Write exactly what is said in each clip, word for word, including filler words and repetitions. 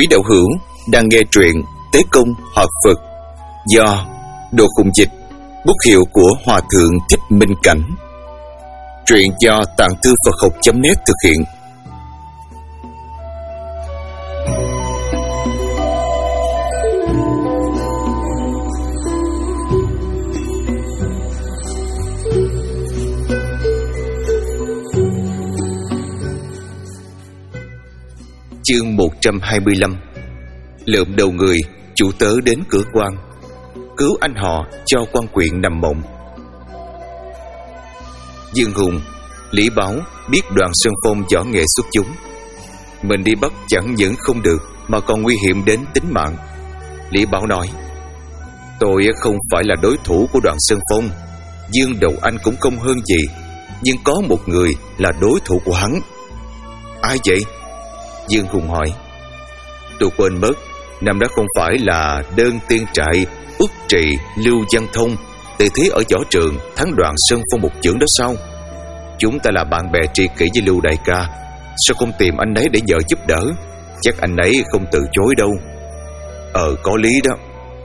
Quý đạo hữu đang nghe truyện Tế Công Hợp Phật do Đồ Khùng Dịch, bút hiệu của Hòa Thượng Thích Minh Cảnh. Truyện do Tạng Thư Phật Học chấm net thực hiện. Chương một trăm hai mươi lăm. Lượm đầu người, chủ tớ đến cửa quan, cứu anh họ cho quan quyện nằm mộng. Dương Hùng, Lý Báo biết Đoàn Sơn Phong võ nghệ xuất chúng, mình đi bắt chẳng những không được mà còn nguy hiểm đến tính mạng. Lý Báo nói: tôi không phải là đối thủ của Đoàn Sơn Phong, Dương Đầu Anh cũng không hơn gì, nhưng có một người là đối thủ của hắn. Ai vậy? Dương Hùng hỏi. Tôi quên mất, năm đó không phải là Đơn Tiên Trại Uất Trì Lưu Văn Thông tỷ thí ở võ trường thắng Đoàn Sơn Phong một chưởng đó sao? Chúng ta là bạn bè tri kỷ với Lưu đại ca, sao không tìm anh ấy để nhờ giúp đỡ? Chắc anh ấy không từ chối đâu. Ờ, có lý đó.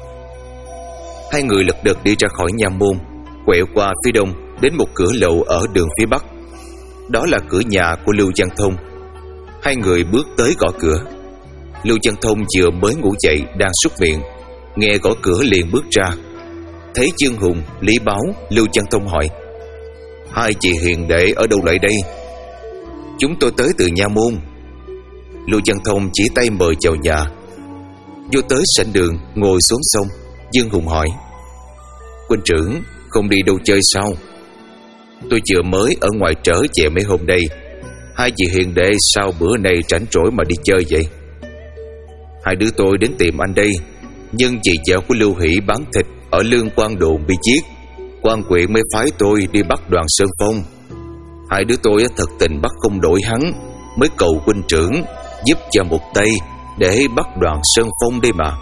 Hai người lật đật đi ra khỏi nha môn, quẹo qua phía đông đến một cửa lầu ở đường phía bắc. Đó là cửa nhà của Lưu Văn Thông. Hai người bước tới gõ cửa. Lưu Văn Thông vừa mới ngủ dậy đang súc miệng, nghe gõ cửa liền bước ra. Thấy Dương Hùng, Lý Báo, Lưu Văn Thông hỏi: hai chị hiền đệ ở đâu lại đây? Chúng tôi tới từ nha môn. Lưu Văn Thông chỉ tay mời vào nhà. Vô tới sảnh đường, ngồi xuống sông. Dương Hùng hỏi: huynh trưởng không đi đâu chơi sao? Tôi vừa mới ở ngoài trở về mấy hôm đây. Hai chị hiền đệ sao bữa nay rảnh rỗi mà đi chơi vậy? Hai đứa tôi đến tìm anh đây, nhưng chị vợ của Lưu Hỷ bán thịt ở Lương Quan Đồn bị giết, quan quyện mới phái tôi đi bắt Đoàn Sơn Phong. Hai đứa tôi thật tình bắt không đổi hắn, mới cầu huynh trưởng giúp cho một tay để bắt Đoàn Sơn Phong đây mà.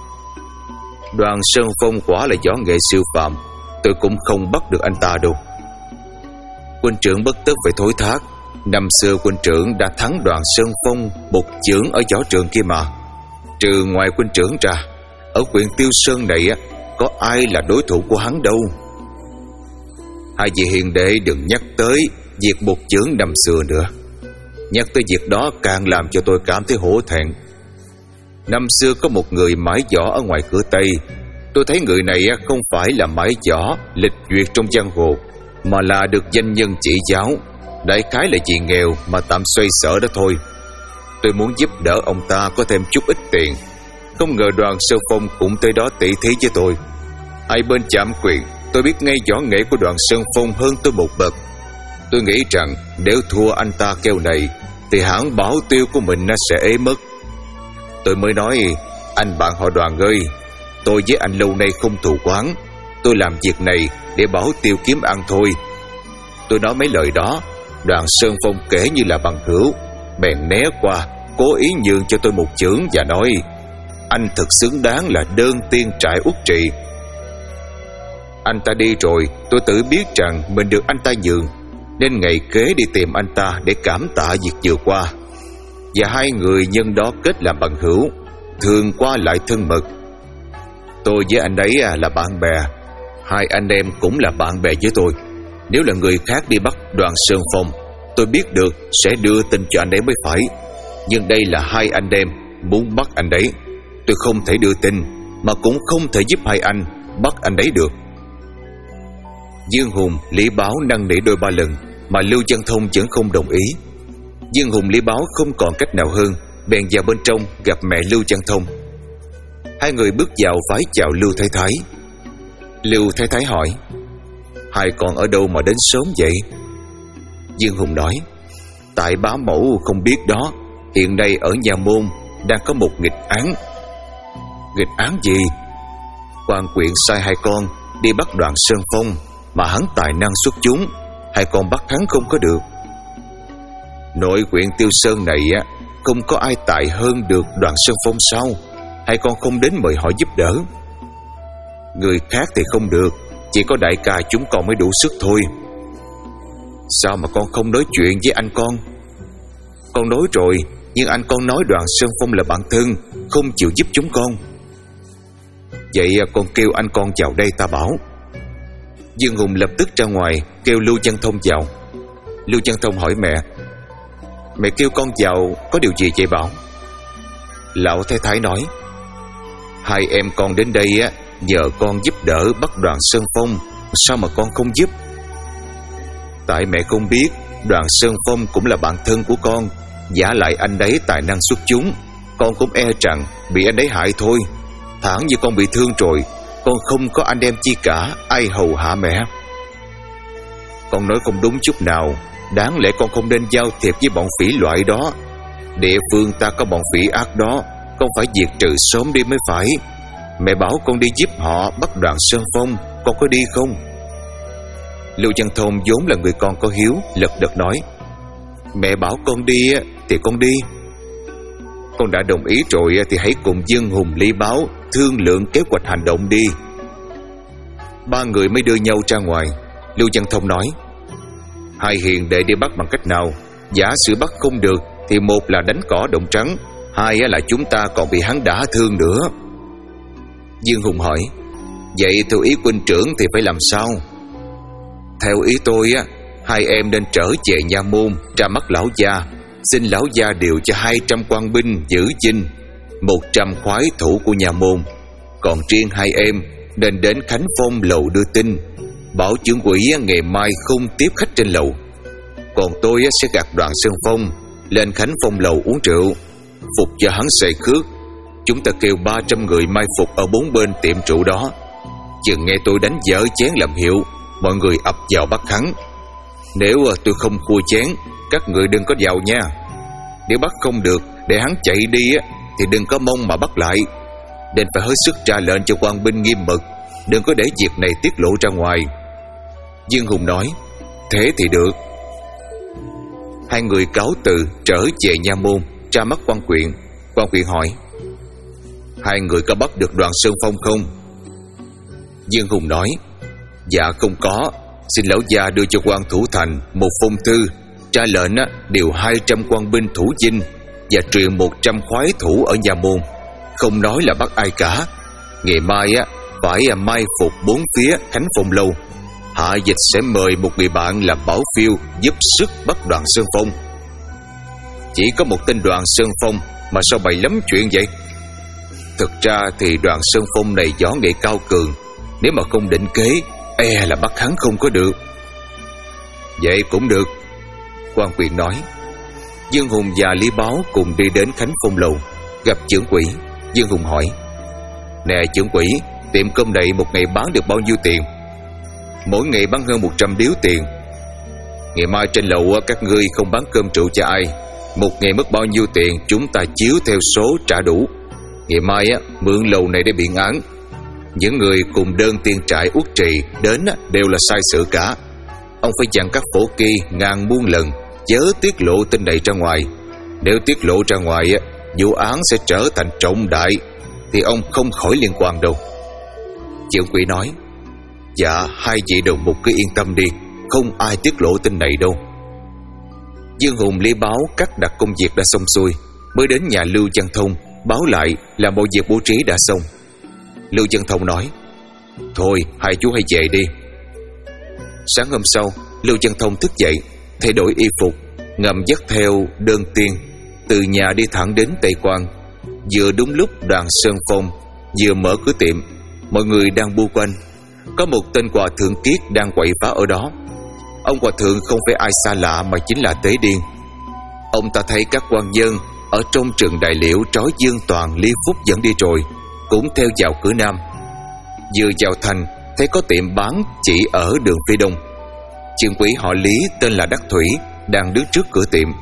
Đoàn Sơn Phong quả là võ nghệ siêu phàm, tôi cũng không bắt được anh ta đâu. Huynh trưởng bất tức phải thối thác. Năm xưa huynh trưởng đã thắng Đoàn Sơn Phong một chưởng ở võ trường kia mà. Trừ ngoài huynh trưởng ra, ở huyện Tiêu Sơn này có ai là đối thủ của hắn đâu. Hai vị hiền đệ đừng nhắc tới việc một chưởng năm xưa nữa. Nhắc tới việc đó càng làm cho tôi cảm thấy hổ thẹn. Năm xưa có một người mãi võ ở ngoài cửa Tây. Tôi thấy người này không phải là mãi võ lịch duyệt trong giang hồ, mà là được danh nhân chỉ giáo. Đại khái là vì nghèo mà tạm xoay sở đó thôi. Tôi muốn giúp đỡ ông ta có thêm chút ít tiền. Không ngờ Đoàn Sơn Phong cũng tới đó tỷ thí với tôi. Hai bên chạm quyền, tôi biết ngay võ nghệ của Đoàn Sơn Phong hơn tôi một bậc. Tôi nghĩ rằng nếu thua anh ta keo này thì hãng bảo tiêu của mình nó sẽ ế mất. Tôi mới nói: anh bạn họ Đoàn ơi, tôi với anh lâu nay không thù oán, tôi làm việc này để bảo tiêu kiếm ăn thôi. Tôi nói mấy lời đó, Đoàn Sơn Phong kể như là bằng hữu, bèn né qua, cố ý nhường cho tôi một chưởng và nói: anh thật xứng đáng là Đơn Tiên Trại Uất Trì. Anh ta đi rồi, tôi tự biết rằng mình được anh ta nhường, nên ngày kế đi tìm anh ta để cảm tạ việc vừa qua. Và hai người nhân đó kết làm bằng hữu, thường qua lại thân mật. Tôi với anh ấy là bạn bè, hai anh em cũng là bạn bè với tôi. Nếu là người khác đi bắt Đoàn Sơn Phong, tôi biết được sẽ đưa tin cho anh ấy mới phải. Nhưng đây là hai anh em muốn bắt anh ấy, tôi không thể đưa tin, mà cũng không thể giúp hai anh bắt anh ấy được. Dương Hùng, Lý Báo năn nỉ đôi ba lần mà Lưu Văn Thông vẫn không đồng ý. Dương Hùng, Lý Báo không còn cách nào hơn, bèn vào bên trong gặp mẹ Lưu Văn Thông. Hai người bước vào vái chào Lưu Thái Thái. Lưu Thái Thái hỏi: hai con ở đâu mà đến sớm vậy? Dương Hùng nói: tại bá mẫu không biết đó, hiện nay ở nhà môn đang có một nghịch án. Nghịch án gì? Quan quyện sai hai con đi bắt Đoàn Sơn Phong, mà hắn tài năng xuất chúng, hai con bắt hắn không có được. Nội huyện Tiêu Sơn này á, không có ai tài hơn được Đoàn Sơn Phong sao? Hai con không đến mời họ giúp đỡ. Người khác thì không được, chỉ có đại ca chúng con mới đủ sức thôi. Sao mà con không nói chuyện với anh con? Con nói rồi, Nhưng anh con nói Đoàn Sơn Phong là bạn thân, không chịu giúp chúng con. Vậy con kêu anh con vào đây ta bảo. Dương Hùng lập tức ra ngoài kêu Lưu Văn Thông vào. Lưu Văn Thông hỏi mẹ: Mẹ kêu con vào có điều gì vậy Bảo? Lão Thái Thái nói: Hai em con đến đây á, nhờ con giúp đỡ bắt Đoàn Sơn Phong. Sao mà con không giúp? Tại mẹ không biết Đoàn Sơn Phong cũng là bạn thân của con, giả lại anh ấy tài năng xuất chúng, con cũng e rằng bị anh ấy hại thôi. Thẳng như con bị thương rồi, con không có anh em chi cả, ai hầu hạ mẹ? Con nói không đúng chút nào. Đáng lẽ con không nên giao thiệp với bọn phỉ loại đó. Địa phương ta có bọn phỉ ác đó, con phải diệt trừ sớm đi mới phải. Mẹ bảo con đi giúp họ bắt Đoàn Sơn Phong, con có đi không? Lưu Văn Thông vốn là người con có hiếu, lật đật nói: Mẹ bảo con đi thì con đi. Con đã đồng ý rồi thì hãy cùng Dương Hùng, Lý Báo thương lượng kế hoạch hành động đi. Ba người mới đưa nhau ra ngoài. Lưu Văn Thông nói: Hai hiền đệ đi bắt bằng cách nào? Giả sử bắt không được thì một là đánh cỏ động trắng, hai là chúng ta còn bị hắn đả thương nữa. Dương Hùng hỏi: Vậy theo ý huynh trưởng thì phải làm sao? Theo ý tôi á, hai em nên trở về nha môn ra mắt lão gia, xin lão gia điều cho hai trăm quan binh giữ dinh, một trăm khoái thủ của nhà môn. Còn riêng hai em nên đến Khánh Phong lầu đưa tin, bảo trưởng quỹ ngày mai không tiếp khách trên lầu. Còn tôi sẽ gạt Đoàn Sơn Phong lên Khánh Phong lầu uống rượu, phục cho hắn say khước. Chúng ta kêu ba trăm người mai phục ở bốn bên tiệm rượu đó. Chừng nghe tôi đánh dở chén làm hiệu, mọi người ập vào bắt hắn. Nếu tôi không khua chén, các người đừng có vào nha. Nếu bắt không được để hắn chạy đi thì đừng có mong mà bắt lại. Nên phải hết sức ra lệnh cho quan binh nghiêm mật, đừng có để việc này tiết lộ ra ngoài. Dương Hùng nói: Thế thì được. Hai người cáo từ trở về nha môn ra mắt quan quyện. Quan quyện hỏi: Hai người có bắt được Đoàn Sơn Phong không? Dương Hùng nói: Dạ không có. Xin lão gia đưa cho quan thủ thành một phong thư, ra lệnh điều hai trăm quan binh thủ dinh và truyền một trăm khoái thủ ở nhà môn, không nói là bắt ai cả. Ngày mai á phải mai phục bốn phía Khánh Phong lâu. Hạ dịch sẽ mời một người bạn làm bảo phiêu giúp sức bắt Đoàn Sơn Phong. Chỉ có một tên Đoàn Sơn Phong mà sao bày lắm chuyện vậy? Thực ra thì Đoàn Sơn Phong này võ nghệ cao cường, nếu mà không định kế e là bắt hắn không có được. Vậy cũng được, quan quyện nói. Dương Hùng và Lý Báo cùng đi đến Khánh Phong lầu, gặp trưởng quỹ. Dương Hùng hỏi: Nè trưởng quỹ, tiệm cơm này một ngày bán được bao nhiêu tiền? Mỗi ngày bán hơn một trăm điếu tiền. Ngày mai trên lầu các ngươi không bán cơm rượu cho ai, một ngày mất bao nhiêu tiền chúng ta chiếu theo số trả đủ. Ngày mai á mượn lầu này để biện án. Những người cùng đơn tiên trại uất trì đến đều là sai sự cả. Ông phải dặn các phổ kỳ ngàn muôn lần chớ tiết lộ tin này ra ngoài. Nếu tiết lộ ra ngoài vụ án sẽ trở thành trọng đại, thì ông không khỏi liên quan đâu. Trưởng quỹ nói: Dạ hai vị đồng mục cứ yên tâm đi, không ai tiết lộ tin này đâu. Dương Hùng, Lý Báo cắt đặt công việc đã xong xuôi, mới đến nhà Lưu Văn Thông báo lại là mọi việc bố trí đã xong. Lưu Văn Thông nói: Thôi hai chú hãy về đi. Sáng hôm sau, Lưu Văn Thông thức dậy, thay đổi y phục, ngầm dắt theo đơn tiên, từ nhà đi thẳng đến Tây Quan. Vừa đúng lúc Đoàn Sơn Phong vừa mở cửa tiệm, mọi người đang bu quanh. Có một tên hòa thượng kiết đang quậy phá ở đó. Ông hòa thượng không phải ai xa lạ mà chính là Tế Điên. Ông ta thấy các quan dân ở trong rừng Đại Liễu trói Dương Toàn, Lý Phúc dẫn đi rồi, cũng theo vào cửa Nam. Vừa vào thành, thấy có tiệm bán chỉ ở đường phía đông. Trưởng quỹ họ Lý tên là Đắc Thủy đang đứng trước cửa tiệm.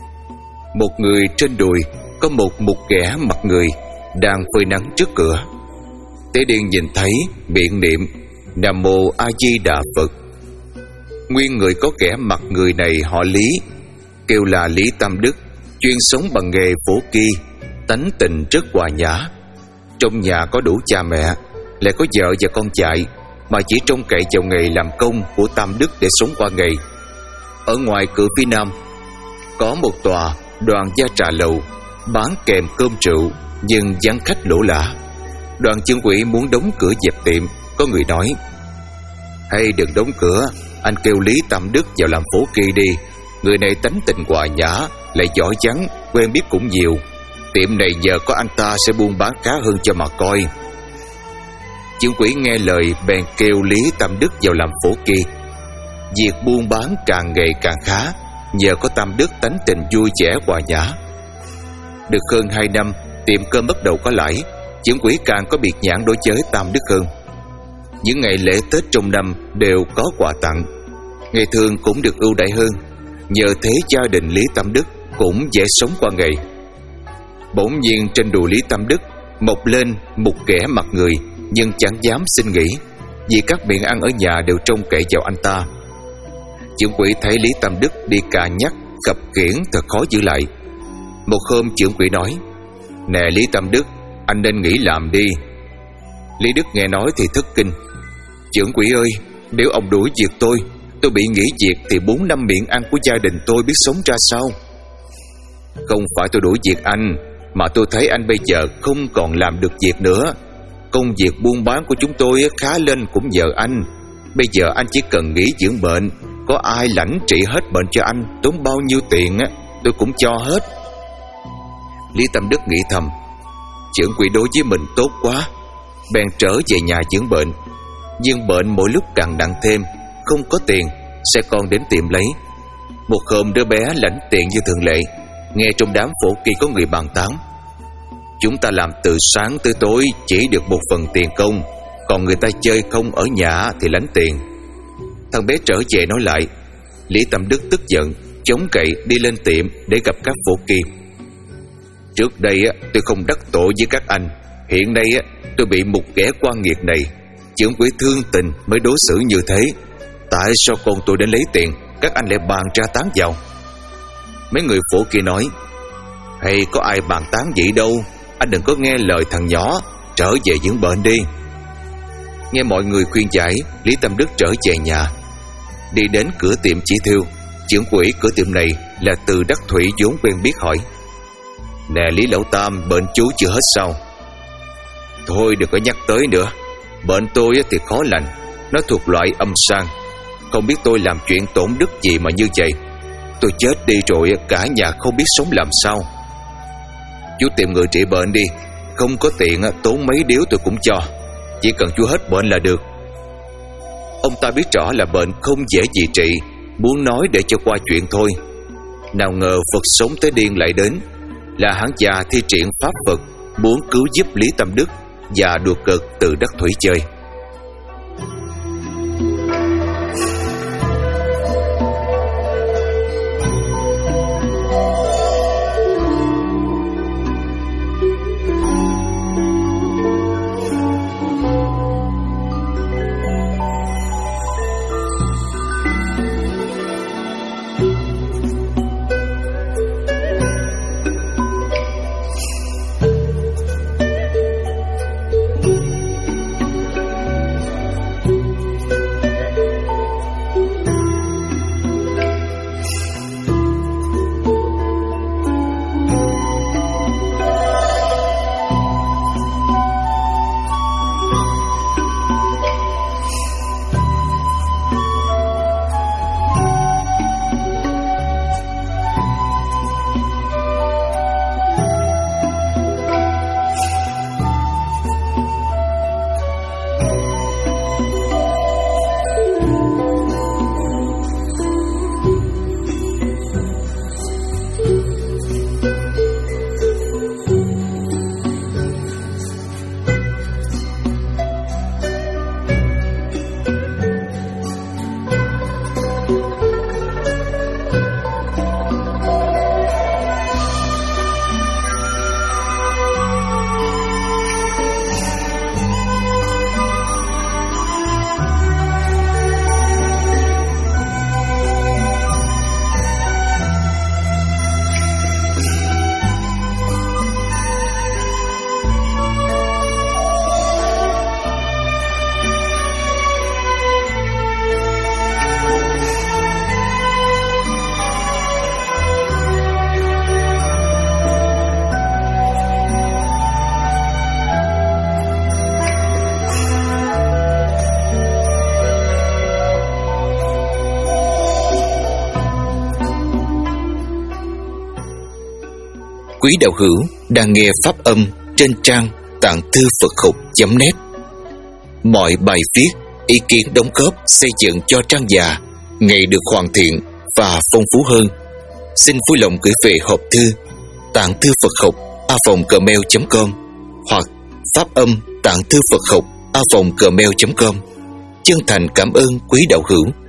Một người trên đùi có một mục ghẻ mặt người đang phơi nắng trước cửa. Tế Điên nhìn thấy, miệng niệm Nam Mô A Di Đà Phật. Nguyên người có kẻ mặt người này họ Lý, kêu là Lý Tam Đức, chuyên sống bằng nghề phổ kỳ, tánh tình rất hòa nhã. Trong nhà có đủ cha mẹ, lại có vợ và con trai, mà chỉ trông cậy vào nghề làm công của Tam Đức để sống qua ngày. Ở ngoài cửa phía nam có một tòa Đoàn gia trà lầu bán kèm cơm rượu, nhưng vắng khách lỗ lã. Đoàn trưởng quỹ muốn đóng cửa dẹp tiệm. Có người nói: hay đừng đóng cửa, anh kêu Lý Tam Đức vào làm phổ kỳ đi. Người này tánh tình hòa nhã, lại giỏi vắng, quen biết cũng nhiều. Tiệm này nhờ có anh ta sẽ buôn bán khá hơn cho mà coi. Trưởng quỹ nghe lời bèn kêu Lý Tam Đức vào làm phổ kỳ. Việc buôn bán càng ngày càng khá, nhờ có Tam Đức tánh tình vui vẻ hòa nhã. Được hơn hai năm, tiệm cơm bắt đầu có lãi. Trưởng quỹ càng có biệt nhãn đối với Tam Đức hơn. Những ngày lễ Tết trong năm đều có quà tặng, ngày thường cũng được ưu đãi hơn. Nhờ thế gia đình Lý Tam Đức cũng dễ sống qua ngày. Bỗng nhiên trên đùi Lý Tam Đức mọc lên một kẻ mặt người, nhưng chẳng dám xin nghỉ, vì các miệng ăn ở nhà đều trông cậy vào anh ta. Trưởng quỹ thấy Lý Tam Đức đi cà nhắc khập khiễng thật khó giữ lại. Một hôm trưởng quỹ nói: nè Lý Tam Đức, anh nên nghỉ làm đi. Lý Đức nghe nói thì thất kinh: trưởng quỹ ơi, nếu ông đuổi việc tôi, tôi bị nghỉ việc thì bốn năm miệng ăn của gia đình tôi biết sống ra sao? Không phải tôi đuổi việc anh, mà tôi thấy anh bây giờ không còn làm được việc nữa. Công việc buôn bán của chúng tôi khá lên cũng nhờ anh. Bây giờ anh chỉ cần nghỉ dưỡng bệnh, có ai lãnh trị hết bệnh cho anh, tốn bao nhiêu tiền tôi cũng cho hết. Lý Tam Đức nghĩ thầm: trưởng quỹ đối với mình tốt quá, bèn trở về nhà dưỡng bệnh. Nhưng bệnh mỗi lúc càng nặng thêm, không có tiền, sẽ còn đến tiệm lấy. Một hôm đứa bé lãnh tiền như thường lệ, nghe trong đám phổ kỳ có người bàn tán: chúng ta làm từ sáng tới tối chỉ được một phần tiền công, còn người ta chơi không ở nhà thì lãnh tiền. Thằng bé trở về nói lại. Lý Tam Đức tức giận, chống cậy đi lên tiệm để gặp các phổ kỳ. Trước đây tôi không đắc tội với các anh, hiện nay tôi bị một kẻ quan nghiệt này, trưởng quỹ thương tình mới đối xử như thế. Tại sao con tôi đến lấy tiền, các anh lại bàn tra tán vào? Mấy người phổ kia nói: hay có ai bàn tán vậy đâu, anh đừng có nghe lời thằng nhỏ, trở về dưỡng bệnh đi. Nghe mọi người khuyên giải, Lý Tam Đức trở về nhà. Đi đến cửa tiệm chỉ thiêu, trưởng quỹ cửa tiệm này là Từ Đắc Thủy vốn quen biết hỏi: nè Lý Lão Tam, bệnh chú chưa hết sao? Thôi đừng có nhắc tới nữa, bệnh tôi thì khó lành, nó thuộc loại âm sang. Không biết tôi làm chuyện tổn đức gì mà như vậy. Tôi chết đi rồi cả nhà không biết sống làm sao. Chú tìm người trị bệnh đi, không có tiền tốn mấy điếu tôi cũng cho, chỉ cần chú hết bệnh là được. Ông ta biết rõ là bệnh không dễ gì trị, muốn nói để cho qua chuyện thôi. Nào ngờ Phật sống tới điên lại đến, là hán già thi triển pháp Phật, muốn cứu giúp Lý Tam Đức và đùa cợt Từ Đắc Thủy chơi. quý đạo hữu đang nghe pháp âm trên trang tạng thư Phật học chấm net. Mọi bài viết, ý kiến đóng góp xây dựng cho trang già ngày được hoàn thiện và phong phú hơn. Xin vui lòng gửi về hộp thư tạng thư Phật học a vòng gmail chấm com hoặc pháp âm tạng thư Phật học a vòng gmail chấm com. Chân thành cảm ơn quý đạo hữu